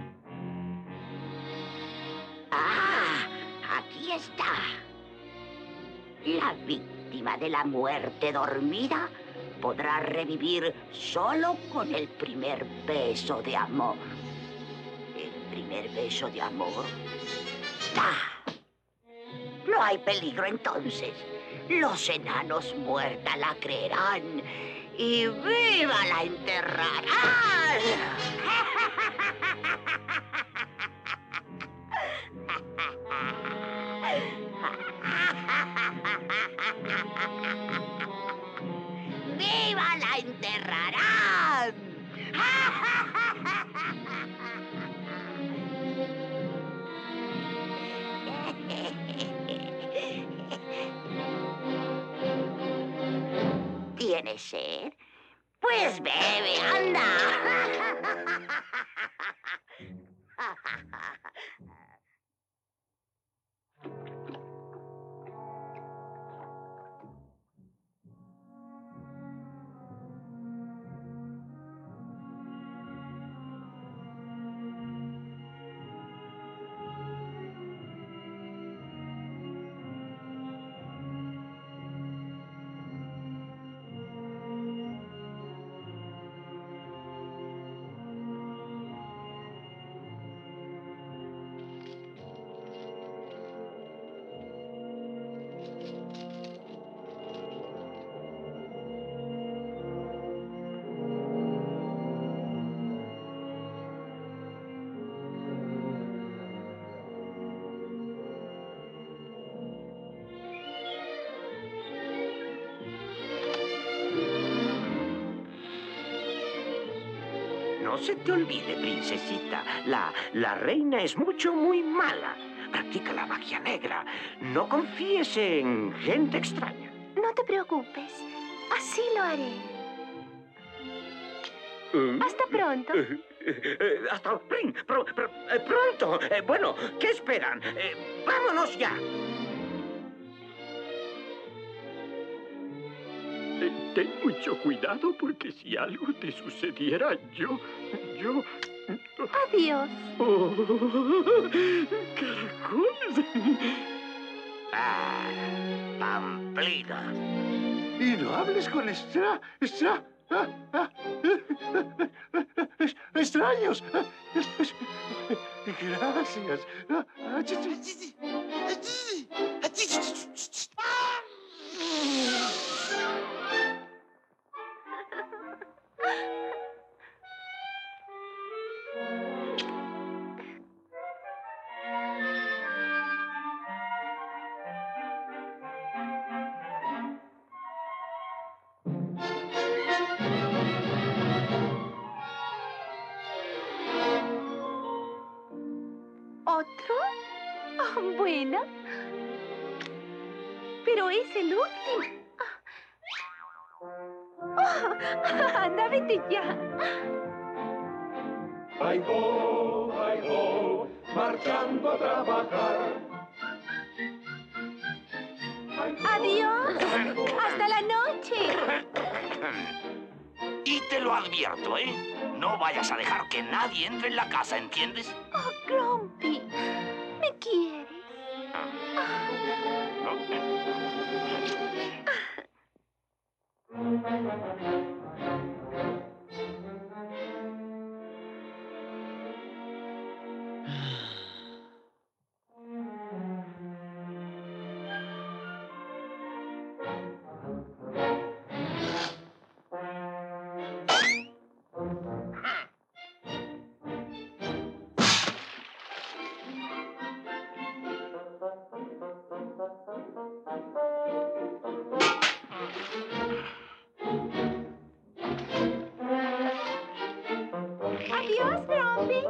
Ah, aquí está. La víctima de la muerte dormida podrá revivir solo con el primer beso de amor. ¿El primer beso de amor? ¡Ah! No hay peligro entonces. Los enanos muerta la creerán y viva la enterrarán. ¡Viva la enterrarán! ¿Tienes sed? Pues bebe, anda. No se te olvide, princesita. La, la reina es mucho, muy mala. Practica la magia negra. No confíes en gente extraña. No te preocupes. Así lo haré. ¿Mm? Hasta pronto. Eh, eh, eh, hasta prin, pro, pro, eh, pronto. Eh, bueno, ¿qué esperan? Eh, ¡Vámonos ya! Eh, ten mucho cuidado porque si algo te sucediera, yo... yo... Adiós. Oh, caracoles. Ah, Pamplina. Y no hables con extra... extra... ah, ah, extraños. Gracias. ¿Otro? Oh, bueno. Pero es el último. Oh, anda, vete ya. Ay, ho, ay, ho, marchando a trabajar. Adiós. Hasta la noche. Y te lo advierto, ¿eh? No vayas a dejar que nadie entre en la casa, ¿entiendes? Oh, Grumpy, ¿me quieres? Adiós, Grumpy.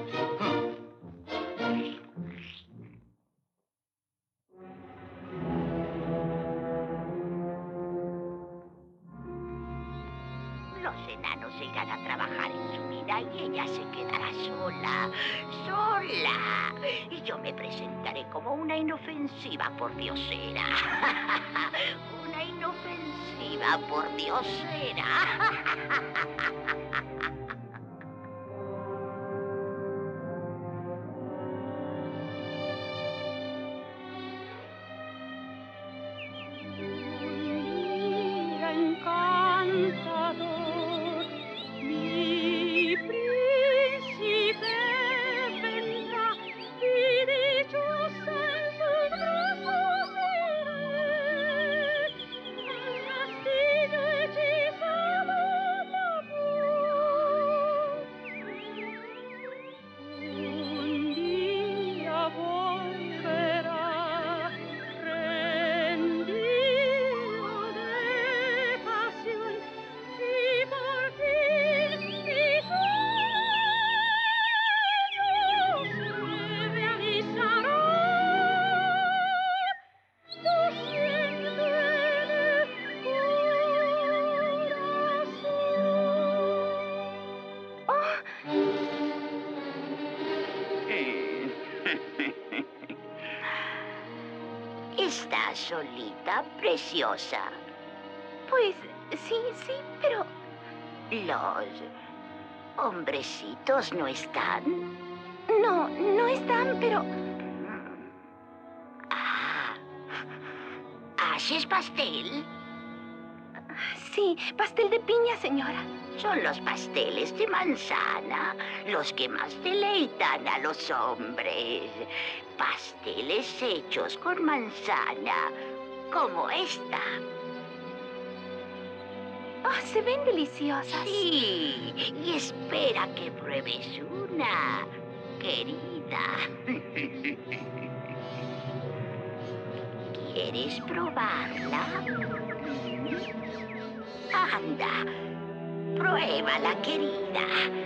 Los enanos irán a trabajar en su mina y ella se quedará sola, sola. Y yo me presentaré como una inofensiva pordiosera. Una inofensiva pordiosera. Encanto ¿Estás solita, preciosa? Pues sí, sí, pero... ¿Los hombrecitos no están? No, no están, pero... Ah. ¿Haces pastel? Sí, pastel de piña, señora. Son los pasteles de manzana los que más deleitan a los hombres. Pasteles hechos con manzana, como esta. Oh, se ven deliciosas. Sí, y espera que pruebes una, querida. ¿Quieres probarla? Anda, pruébala, querida.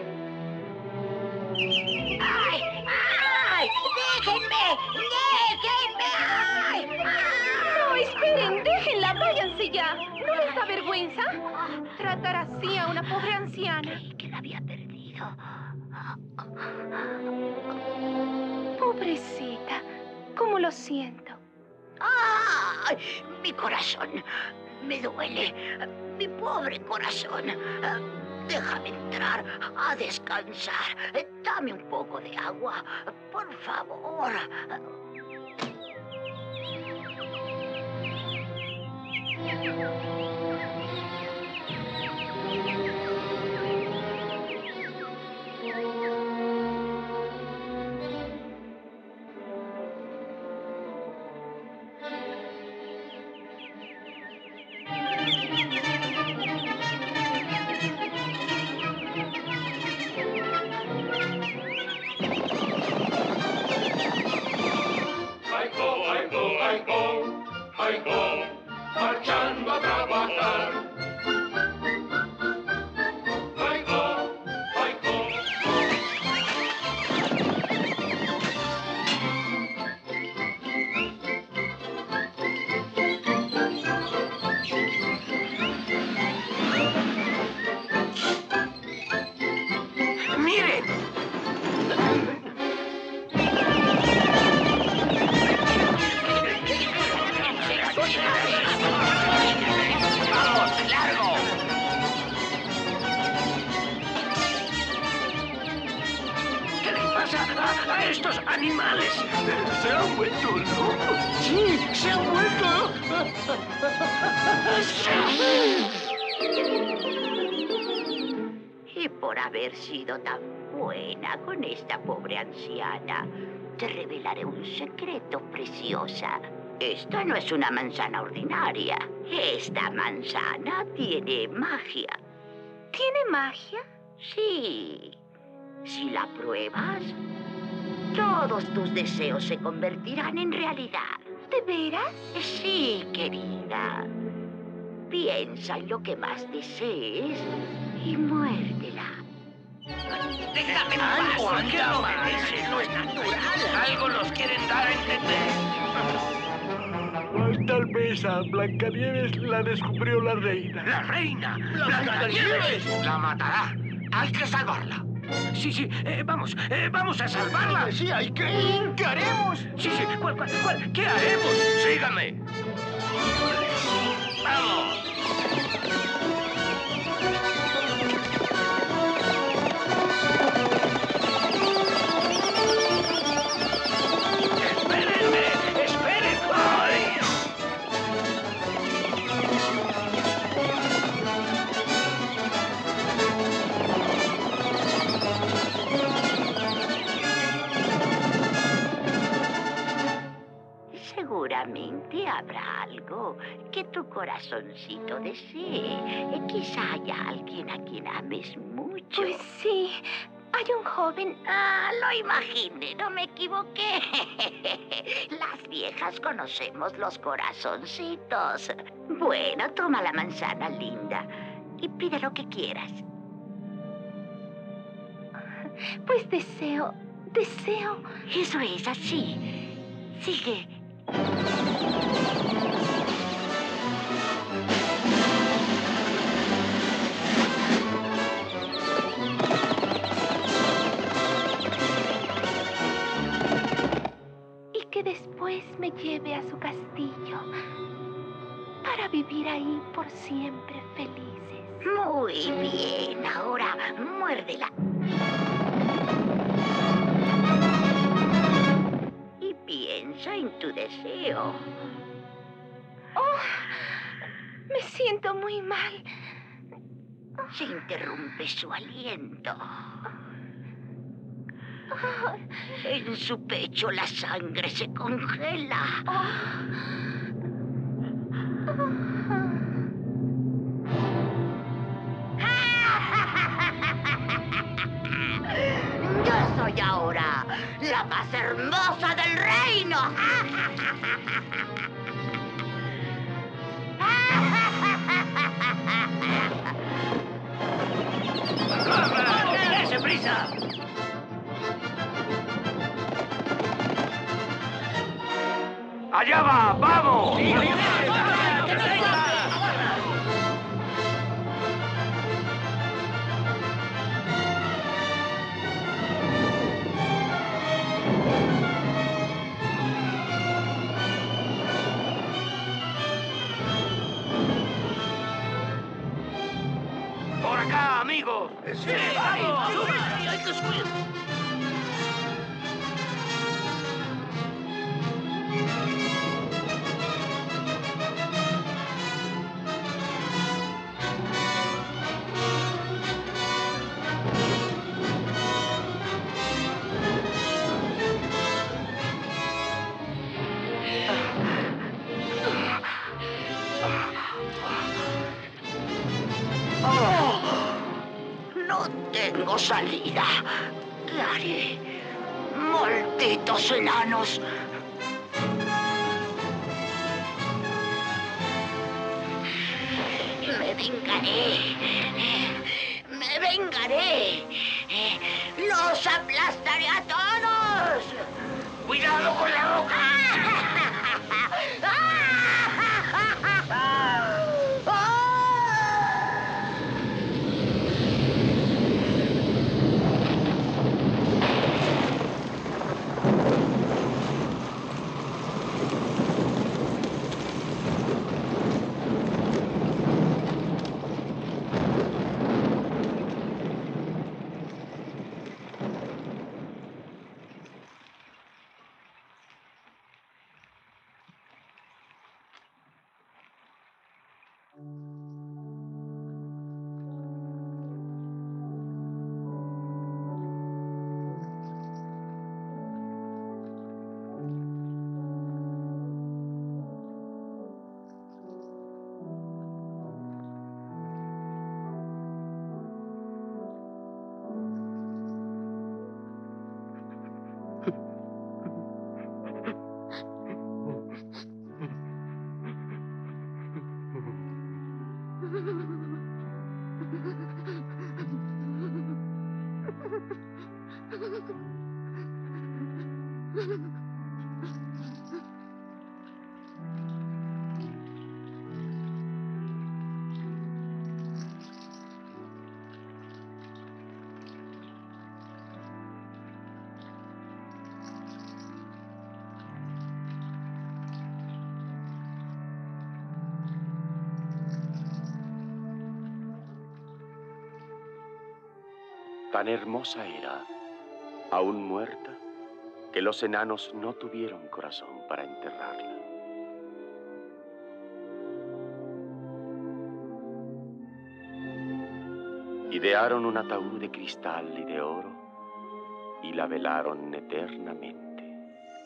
¡Ay! ¡Ay! ¡Déjenme! ¡Déjenme! ¡Ay! No, esperen, déjenla, váyanse ya. ¿No les da vergüenza tratar así a una pobre anciana? Creí que la había perdido. Pobrecita, cómo lo siento. ¡Ay! Mi corazón me duele. Mi pobre corazón. Déjame entrar a descansar. Dame un poco de agua, por favor. Marchando a trabajar. Aico, aico. ¡Miren! ¡Vamos, largo! ¿Qué le pasa a, a estos animales? Se han vuelto locos. Sí, se han vuelto. Y por haber sido tan buena con esta pobre anciana, te revelaré un secreto, preciosa. Esta no es una manzana ordinaria. Esta manzana tiene magia. ¿Tiene magia? Sí. Si la pruebas, todos tus deseos se convertirán en realidad. ¿De veras? Sí, querida. Piensa en lo que más desees y muérdela. ¡Déjame en paz! ¿Por qué no obedecen? No es natural. Algo nos quieren dar a entender. Tal vez a Blancanieves la descubrió la reina. ¡La reina! ¡Blancanieves! La matará. Hay que salvarla. Sí, sí, eh, vamos, eh, vamos a salvarla. Sí, hay que ir. ¿Qué haremos? Sí, sí, ¿cuál, cuál, cuál? ¿Qué haremos? Síganme. ¡Vamos! ¡Espérenme! ¡Esperen! ¡Ay! Seguramente habrá algo que tu corazoncito desee. Eh, Quizá haya alguien a quien ames mucho. Pues sí, hay un joven... Ah, lo imaginé, no me equivoqué. Las viejas conocemos los corazoncitos. Bueno, toma la manzana linda y pide lo que quieras. Pues deseo, deseo... Eso es así. Sigue. Y que después me lleve a su castillo. vivir ahí por siempre felices. Muy bien, ahora muérdela. Y piensa en tu deseo. Oh, me siento muy mal. Se interrumpe su aliento. En su pecho la sangre se congela. Yo soy ahora la más hermosa del reino. ¡Dese prisa! ¡Allá va! ¡Vamos! ¡Sí, allá va! ¡Por acá, amigos! ¡Sí, vamos! ¡Sube! ¡Hay que subir! No tengo salida. ¿Qué haré? ¡Malditos enanos! Me vengaré. Me vengaré. ¡Los aplastaré a todos! ¡Cuidado con la roca! Tan hermosa era, aún muerta, que los enanos no tuvieron corazón para enterrarla. Idearon un ataúd de cristal y de oro y la velaron eternamente.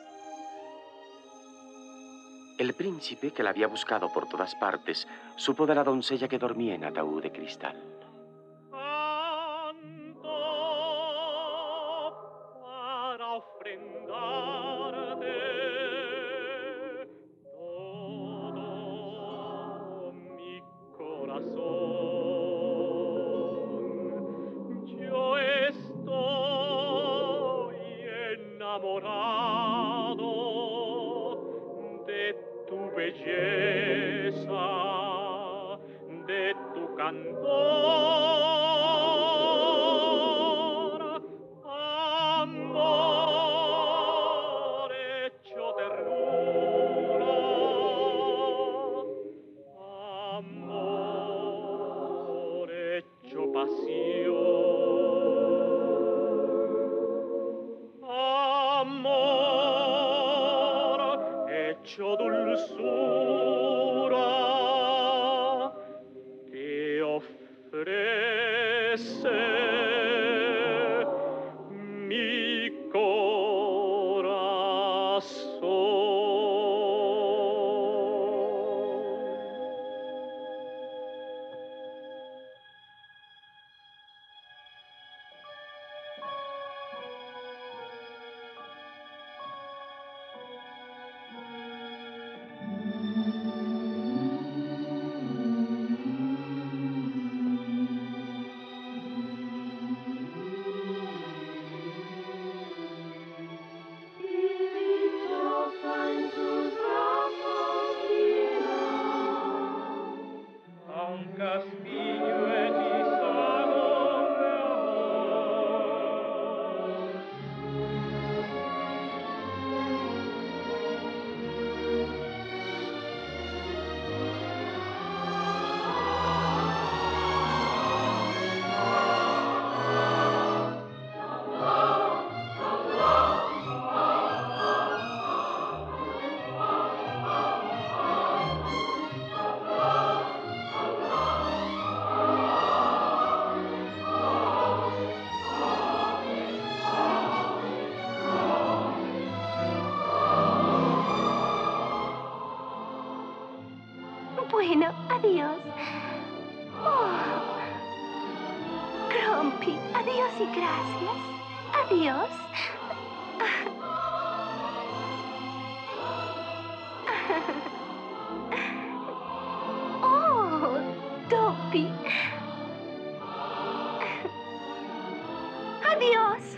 El príncipe, que la había buscado por todas partes, supo de la doncella que dormía en ataúd de cristal. Amor hecho dulzura que ofrece mi corazón. Bueno, adiós. Oh. Grumpy, adiós y gracias. Adiós. Oh, Dopey. Adiós.